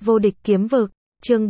Vô địch kiếm vực, chương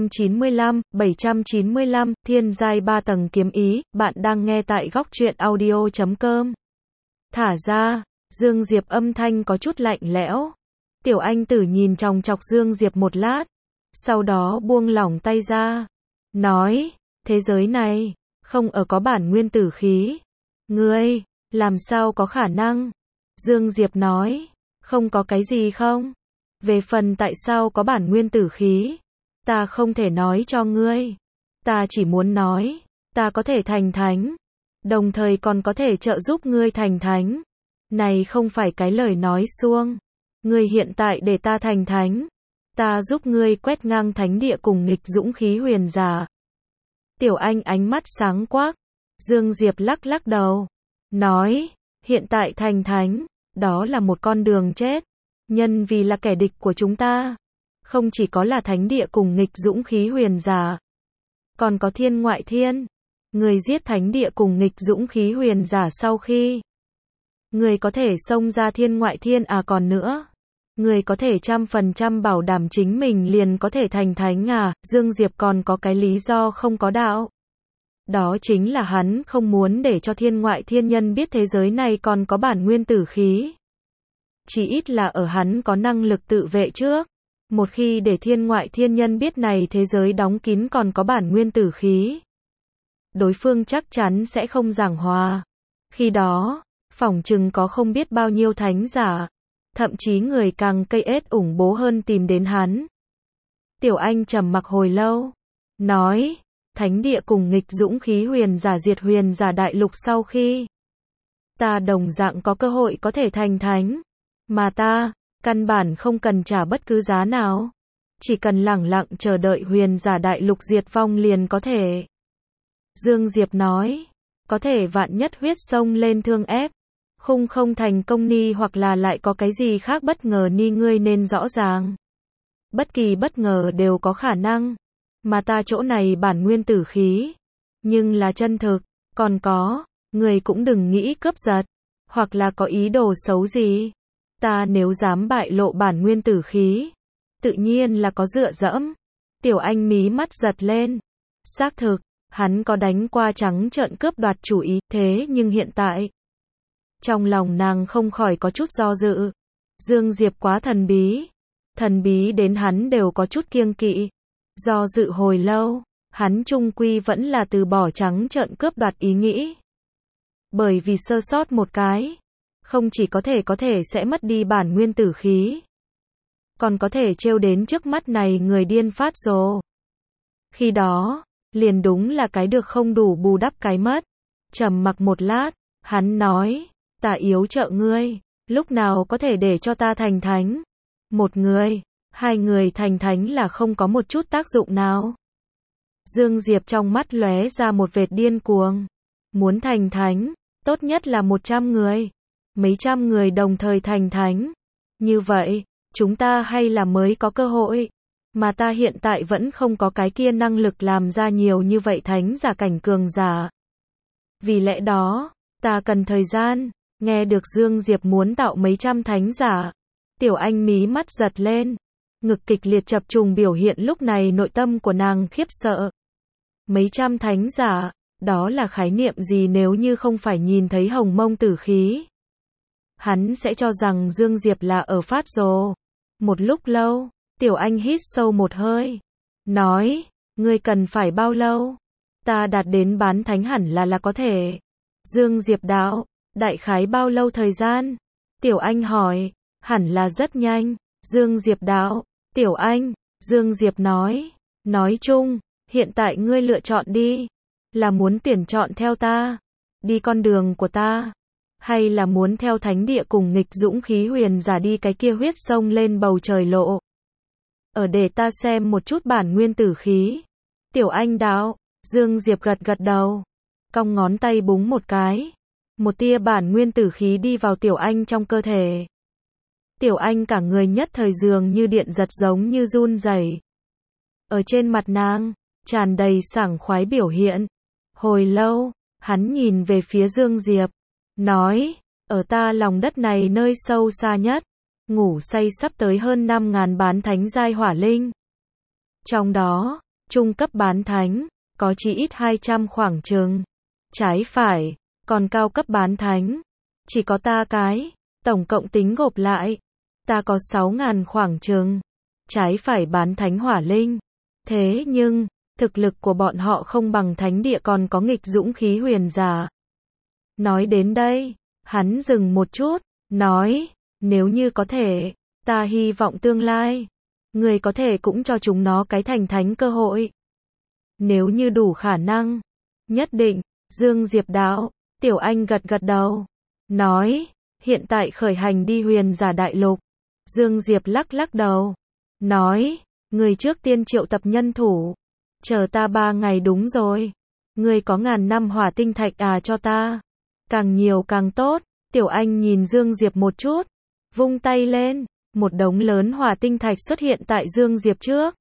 795, thiên giai 3 tầng kiếm ý, bạn đang nghe tại góc truyện audio.com. Thả ra, Dương Diệp âm thanh có chút lạnh lẽo. Tiểu Anh Tử nhìn chòng chọc Dương Diệp một lát, sau đó buông lỏng tay ra, nói, thế giới này, không có bản nguyên tử khí. Ngươi, làm sao có khả năng? Dương Diệp nói, không có cái gì không? Về phần tại sao có bản nguyên tử khí, ta không thể nói cho ngươi. Ta chỉ muốn nói, ta có thể thành thánh, đồng thời còn có thể trợ giúp ngươi thành thánh. Này không phải cái lời nói suông. Ngươi hiện tại để ta thành thánh, ta giúp ngươi quét ngang thánh địa cùng nghịch dũng khí huyền giả. Tiểu Anh ánh mắt sáng quắc. Dương Diệp lắc lắc đầu, nói, hiện tại thành thánh, đó là một con đường chết. Nhân vì là kẻ địch của chúng ta, không chỉ có là thánh địa cùng nghịch dũng khí huyền giả, còn có thiên ngoại thiên. Người giết thánh địa cùng nghịch dũng khí huyền giả sau khi, người có thể xông ra thiên ngoại thiên à, còn nữa, người có thể 100% bảo đảm chính mình liền có thể thành thánh à? Dương Diệp còn có cái lý do không có đạo. Đó chính là hắn không muốn để cho thiên ngoại thiên nhân biết thế giới này còn có bản nguyên tử khí. Chỉ ít là ở hắn có năng lực tự vệ trước. Một khi để thiên ngoại thiên nhân biết này thế giới đóng kín còn có bản nguyên tử khí, đối phương chắc chắn sẽ không giảng hòa. Khi đó, phỏng chừng có không biết bao nhiêu thánh giả, thậm chí người càng cây ết ủng bố hơn tìm đến hắn. Tiểu Anh trầm mặc hồi lâu, nói, thánh địa cùng nghịch dũng khí huyền giả diệt huyền giả đại lục sau khi, ta đồng dạng có cơ hội có thể thành thánh. Mà ta, căn bản không cần trả bất cứ giá nào. Chỉ cần lẳng lặng chờ đợi huyền giả đại lục diệt vong liền có thể. Dương Diệp nói, có thể vạn nhất huyết sông lên thương ép, khung không thành công ni, hoặc là lại có cái gì khác bất ngờ ni, ngươi nên rõ ràng. Bất kỳ bất ngờ đều có khả năng. Mà ta chỗ này bản nguyên tử khí, nhưng là chân thực. Còn có, người cũng đừng nghĩ cướp giật, hoặc là có ý đồ xấu gì. Ta nếu dám bại lộ bản nguyên tử khí, tự nhiên là có dựa dẫm. Tiểu Anh mí mắt giật lên. Xác thực, hắn có đánh qua trắng trợn cướp đoạt chủ ý, thế nhưng hiện tại, trong lòng nàng không khỏi có chút do dự. Dương Diệp quá thần bí đến hắn đều có chút kiêng kỵ. Do dự hồi lâu, hắn chung quy vẫn là từ bỏ trắng trợn cướp đoạt ý nghĩ. Bởi vì sơ sót một cái, không chỉ có thể sẽ mất đi bản nguyên tử khí, còn có thể trêu đến trước mắt này người điên phát rồ. Khi đó, liền đúng là cái được không đủ bù đắp cái mất. Trầm mặc một lát, hắn nói, ta yếu trợ ngươi, lúc nào có thể để cho ta thành thánh? Một người, hai người thành thánh là không có một chút tác dụng nào. Dương Diệp trong mắt lóe ra một vệt điên cuồng. Muốn thành thánh, tốt nhất là 100 người. Mấy trăm người đồng thời thành thánh. Như vậy, chúng ta hay là mới có cơ hội. Mà ta hiện tại vẫn không có cái kia năng lực làm ra nhiều như vậy thánh giả cảnh cường giả. Vì lẽ đó, ta cần thời gian. Nghe được Dương Diệp muốn tạo mấy trăm thánh giả, Tiểu Anh mí mắt giật lên. Ngực kịch liệt chập trùng biểu hiện lúc này nội tâm của nàng khiếp sợ. Mấy trăm thánh giả, đó là khái niệm gì nếu như không phải nhìn thấy hồng mông tử khí? Hắn sẽ cho rằng Dương Diệp là ở phát rồ. Một lúc lâu, Tiểu Anh hít sâu một hơi, nói, ngươi cần phải bao lâu? Ta đạt đến bán thánh hẳn là có thể. Dương Diệp đạo, đại khái bao lâu thời gian? Tiểu Anh hỏi, hẳn là rất nhanh. Dương Diệp đạo, Tiểu Anh, Dương Diệp nói chung, hiện tại ngươi lựa chọn đi. Là muốn tuyển chọn theo ta, đi con đường của ta, hay là muốn theo thánh địa cùng nghịch dũng khí huyền giả đi cái kia huyết sông lên bầu trời lộ? Ở để ta xem một chút bản nguyên tử khí. Tiểu Anh đạo. Dương Diệp gật gật đầu, cong ngón tay búng một cái. Một tia bản nguyên tử khí đi vào Tiểu Anh trong cơ thể. Tiểu Anh cả người nhất thời dường như điện giật, giống như run rẩy. Ở trên mặt nàng, tràn đầy sảng khoái biểu hiện. Hồi lâu, hắn nhìn về phía Dương Diệp, nói, ở ta lòng đất này nơi sâu xa nhất, ngủ say sắp tới hơn 5.000 bán thánh giai hỏa linh. Trong đó, trung cấp bán thánh, có chỉ ít 200 khoảng chừng. Trái phải, còn cao cấp bán thánh, chỉ có ta cái, tổng cộng tính gộp lại, ta có 6.000 khoảng chừng. Trái phải bán thánh hỏa linh. Thế nhưng, thực lực của bọn họ không bằng thánh địa còn có nghịch dũng khí huyền giả. Nói đến đây, hắn dừng một chút, nói, nếu như có thể, ta hy vọng tương lai, người có thể cũng cho chúng nó cái thành thánh cơ hội. Nếu như đủ khả năng, nhất định, Dương Diệp đạo, Tiểu Anh gật gật đầu, nói, hiện tại khởi hành đi huyền giả đại lục. Dương Diệp lắc lắc đầu, nói, người trước tiên triệu tập nhân thủ, chờ ta 3 ngày đúng rồi. Người có 1000 năm hỏa tinh thạch cho ta, càng nhiều càng tốt. Tiểu Anh nhìn Dương Diệp một chút, vung tay lên, một đống lớn hỏa tinh thạch xuất hiện tại Dương Diệp trước.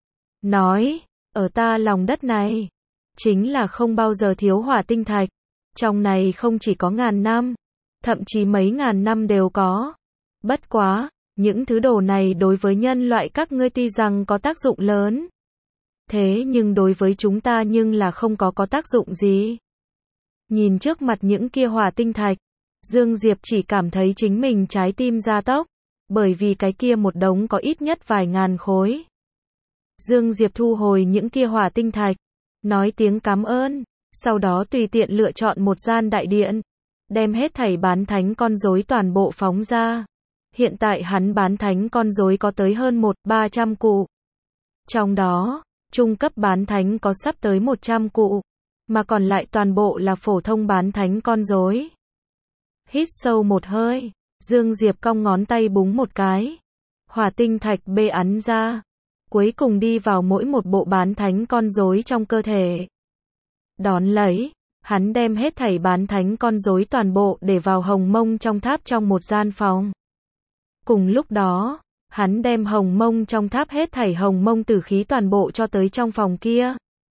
Nói, ở ta lòng đất này, chính là không bao giờ thiếu hỏa tinh thạch. Trong này không chỉ có 1000 năm, thậm chí mấy ngàn năm đều có. Bất quá, những thứ đồ này đối với nhân loại các ngươi tuy rằng có tác dụng lớn, thế nhưng đối với chúng ta nhưng là không có tác dụng gì. Nhìn trước mặt những kia hỏa tinh thạch, Dương Diệp chỉ cảm thấy chính mình trái tim gia tốc, bởi vì cái kia một đống có ít nhất vài ngàn khối. Dương Diệp thu hồi những kia hỏa tinh thạch, nói tiếng cảm ơn, sau đó tùy tiện lựa chọn một gian đại điện, đem hết thảy bán thánh con rối toàn bộ phóng ra. Hiện tại hắn bán thánh con rối có tới hơn 300 cụ. Trong đó, trung cấp bán thánh có sắp tới 100 cụ, mà còn lại toàn bộ là phổ thông bán thánh con rối. Hít sâu một hơi, Dương Diệp cong ngón tay búng một cái. Hỏa tinh thạch bê ắn ra, cuối cùng đi vào mỗi một bộ bán thánh con rối trong cơ thể. Đón lấy, hắn đem hết thảy bán thánh con rối toàn bộ để vào hồng mông trong tháp trong một gian phòng. Cùng lúc đó, hắn đem hồng mông trong tháp hết thảy hồng mông tử khí toàn bộ cho tới trong phòng kia.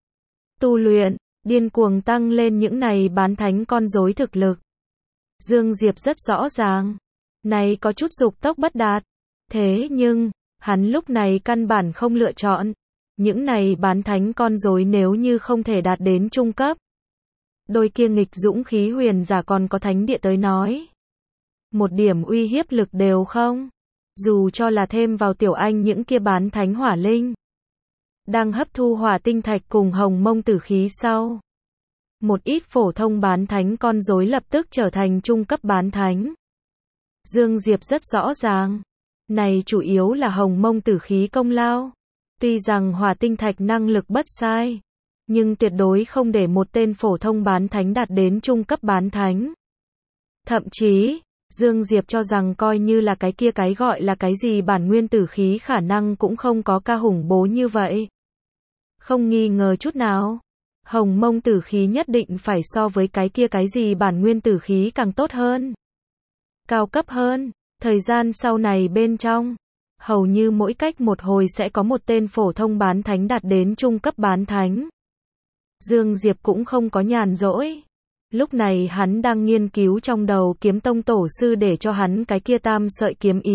Tu luyện, điên cuồng tăng lên những này bán thánh con rối thực lực. Dương Diệp rất rõ ràng, này có chút dục tốc bất đạt. Thế nhưng, hắn lúc này căn bản không lựa chọn. Những này bán thánh con rối nếu như không thể đạt đến trung cấp, đôi kia nghịch dũng khí huyền giả còn có thánh địa tới nói, một điểm uy hiếp lực đều không. Dù cho là thêm vào Tiểu Anh những kia bán thánh hỏa linh, đang hấp thu hỏa tinh thạch cùng hồng mông tử khí sau, một ít phổ thông bán thánh con rối lập tức trở thành trung cấp bán thánh. Dương Diệp rất rõ ràng, này chủ yếu là hồng mông tử khí công lao. Tuy rằng hỏa tinh thạch năng lực bất sai, nhưng tuyệt đối không để một tên phổ thông bán thánh đạt đến trung cấp bán thánh. Thậm chí, Dương Diệp cho rằng coi như là cái kia cái gọi là cái gì bản nguyên tử khí khả năng cũng không có ca hùng bố như vậy. Không nghi ngờ chút nào, hồng mông tử khí nhất định phải so với cái kia cái gì bản nguyên tử khí càng tốt hơn, cao cấp hơn. Thời gian sau này bên trong, hầu như mỗi cách một hồi sẽ có một tên phổ thông bán thánh đạt đến trung cấp bán thánh. Dương Diệp cũng không có nhàn rỗi. Lúc này hắn đang nghiên cứu trong đầu kiếm tông tổ sư để cho hắn cái kia tam sợi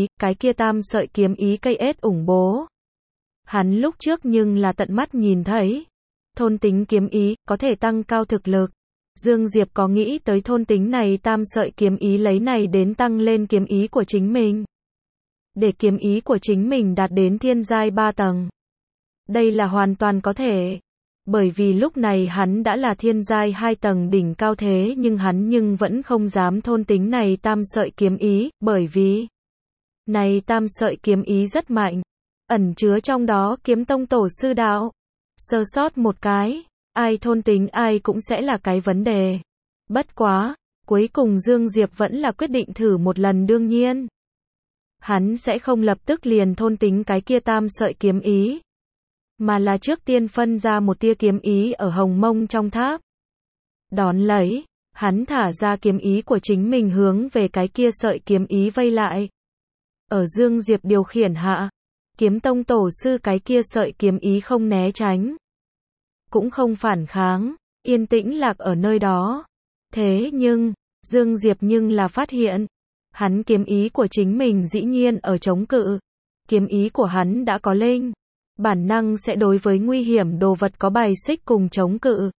kiếm ý cây ết ủng bố. Hắn lúc trước nhưng là tận mắt nhìn thấy, thôn tính kiếm ý có thể tăng cao thực lực. Dương Diệp có nghĩ tới thôn tính này tam sợi kiếm ý lấy này đến tăng lên kiếm ý của chính mình, để kiếm ý của chính mình đạt đến thiên giai 3 tầng. Đây là hoàn toàn có thể. Bởi vì lúc này hắn đã là thiên giai 2 tầng đỉnh cao thế nhưng hắn vẫn không dám thôn tính này tam sợi kiếm ý, bởi vì này tam sợi kiếm ý rất mạnh, ẩn chứa trong đó kiếm tông tổ sư đạo. Sơ sót một cái, ai thôn tính ai cũng sẽ là cái vấn đề. Bất quá, cuối cùng Dương Diệp vẫn là quyết định thử một lần. Đương nhiên, hắn sẽ không lập tức liền thôn tính cái kia tam sợi kiếm ý, mà là trước tiên phân ra một tia kiếm ý ở hồng mông trong tháp. Đón lấy, hắn thả ra kiếm ý của chính mình hướng về cái kia sợi kiếm ý vây lại. Ở Dương Diệp điều khiển hạ, kiếm tông tổ sư cái kia sợi kiếm ý không né tránh, cũng không phản kháng, yên tĩnh lạc ở nơi đó. Thế nhưng, Dương Diệp là phát hiện, Hắn kiếm ý của chính mình dĩ nhiên ở chống cự. Kiếm ý của hắn đã có linh. Bản năng sẽ đối với nguy hiểm đồ vật có bài xích cùng chống cự.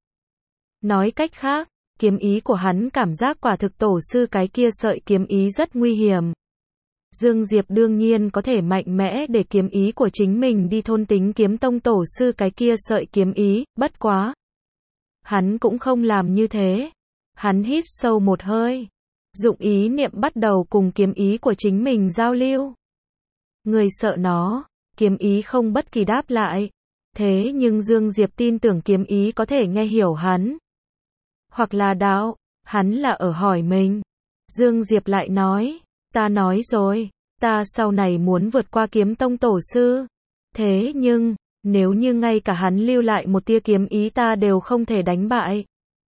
Nói cách khác, kiếm ý của hắn cảm giác quả thực tổ sư cái kia sợi kiếm ý rất nguy hiểm. Dương Diệp đương nhiên có thể mạnh mẽ để kiếm ý của chính mình đi thôn tính kiếm tông tổ sư cái kia sợi kiếm ý, bất quá. Hắn cũng không làm như thế. Hắn hít sâu một hơi. Dụng ý niệm bắt đầu cùng kiếm ý của chính mình giao lưu. Người sợ nó, kiếm ý không bất kỳ đáp lại. Thế nhưng Dương Diệp tin tưởng kiếm ý có thể nghe hiểu hắn. Hoặc là đạo, hắn là ở hỏi mình. Dương Diệp lại nói, ta nói rồi, ta sau này muốn vượt qua kiếm tông tổ sư. Thế nhưng, nếu như ngay cả hắn lưu lại một tia kiếm ý ta đều không thể đánh bại.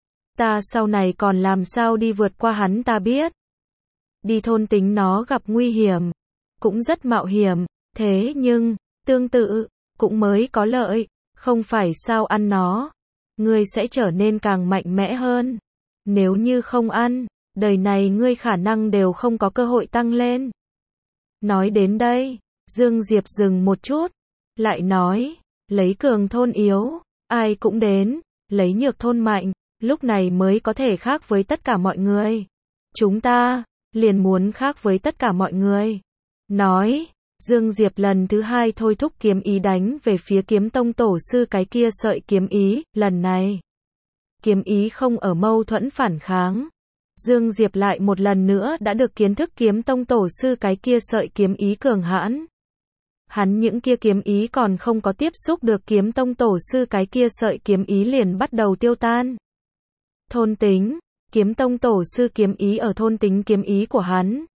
Ta sau này còn làm sao đi vượt qua hắn ta biết. Đi thôn tính nó gặp nguy hiểm, cũng rất mạo hiểm, thế nhưng, tương tự, cũng mới có lợi, không phải sao ăn nó. Ngươi sẽ trở nên càng mạnh mẽ hơn. Nếu như không ăn, đời này ngươi khả năng đều không có cơ hội tăng lên. Nói đến đây, Dương Diệp dừng một chút, lại nói, lấy cường thôn yếu, ai cũng đến, lấy nhược thôn mạnh, lúc này mới có thể khác với tất cả mọi người. Chúng ta, liền muốn khác với tất cả mọi người. Nói, Dương Diệp lần thứ hai thôi thúc kiếm ý đánh về phía kiếm tông tổ sư cái kia sợi kiếm ý, lần này. Kiếm ý không ở mâu thuẫn phản kháng. Dương Diệp lại một lần nữa đã được kiến thức kiếm tông tổ sư cái kia sợi kiếm ý cường hãn. Hắn những kia kiếm ý còn không có tiếp xúc được kiếm tông tổ sư cái kia sợi kiếm ý liền bắt đầu tiêu tan. Thôn tính, kiếm tông tổ sư kiếm ý ở thôn tính kiếm ý của hắn.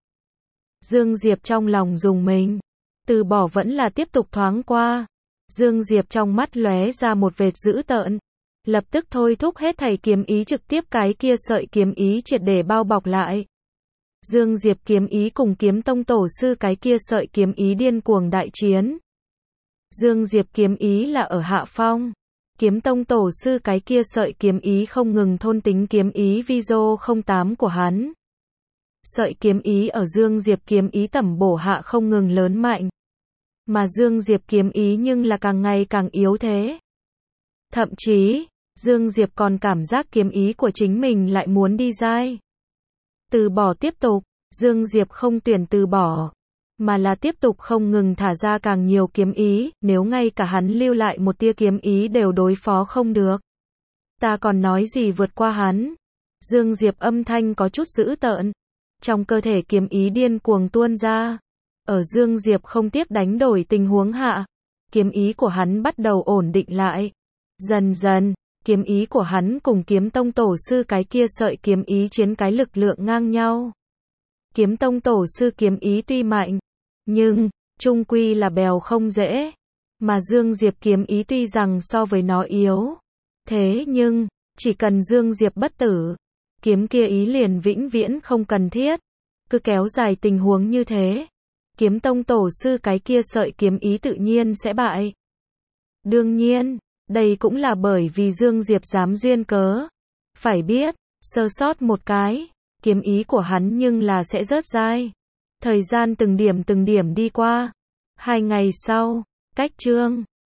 Dương Diệp trong lòng rùng mình. Từ bỏ vẫn là tiếp tục thoáng qua. Dương Diệp trong mắt lóe ra một vệt dữ tợn. Lập tức thôi thúc hết thảy kiếm ý trực tiếp cái kia sợi kiếm ý triệt để bao bọc lại. Dương Diệp kiếm ý cùng kiếm tông tổ sư cái kia sợi kiếm ý điên cuồng đại chiến. Dương Diệp kiếm ý là ở hạ phong. Kiếm tông tổ sư cái kia sợi kiếm ý không ngừng thôn tính kiếm ý Vizo 08 của hắn. Sợi kiếm ý ở Dương Diệp kiếm ý tẩm bổ hạ không ngừng lớn mạnh. Mà Dương Diệp kiếm ý nhưng là càng ngày càng yếu thế. Thậm chí, Dương Diệp còn cảm giác kiếm ý của chính mình lại muốn đi dai. Từ bỏ tiếp tục, Dương Diệp không tuyển từ bỏ, mà là tiếp tục không ngừng thả ra càng nhiều kiếm ý, nếu ngay cả hắn lưu lại một tia kiếm ý đều đối phó không được. Ta còn nói gì vượt qua hắn? Dương Diệp âm thanh có chút dữ tợn. Trong cơ thể kiếm ý điên cuồng tuôn ra. Ở Dương Diệp không tiếc đánh đổi tình huống hạ, kiếm ý của hắn bắt đầu ổn định lại. Dần dần, kiếm ý của hắn cùng kiếm tông tổ sư cái kia sợi kiếm ý chiến cái lực lượng ngang nhau. Kiếm tông tổ sư kiếm ý tuy mạnh, nhưng, chung quy là bèo không dễ. Mà Dương Diệp kiếm ý tuy rằng so với nó yếu. Thế nhưng, chỉ cần Dương Diệp bất tử, kiếm kia ý liền vĩnh viễn không cần thiết. Cứ kéo dài tình huống như thế, kiếm tông tổ sư cái kia sợi kiếm ý tự nhiên sẽ bại. Đương nhiên, đây cũng là bởi vì Dương Diệp dám duyên cớ. Phải biết, sơ sót một cái, kiếm ý của hắn nhưng là sẽ rớt dai. Thời gian từng điểm đi qua. 2 ngày sau, cách chương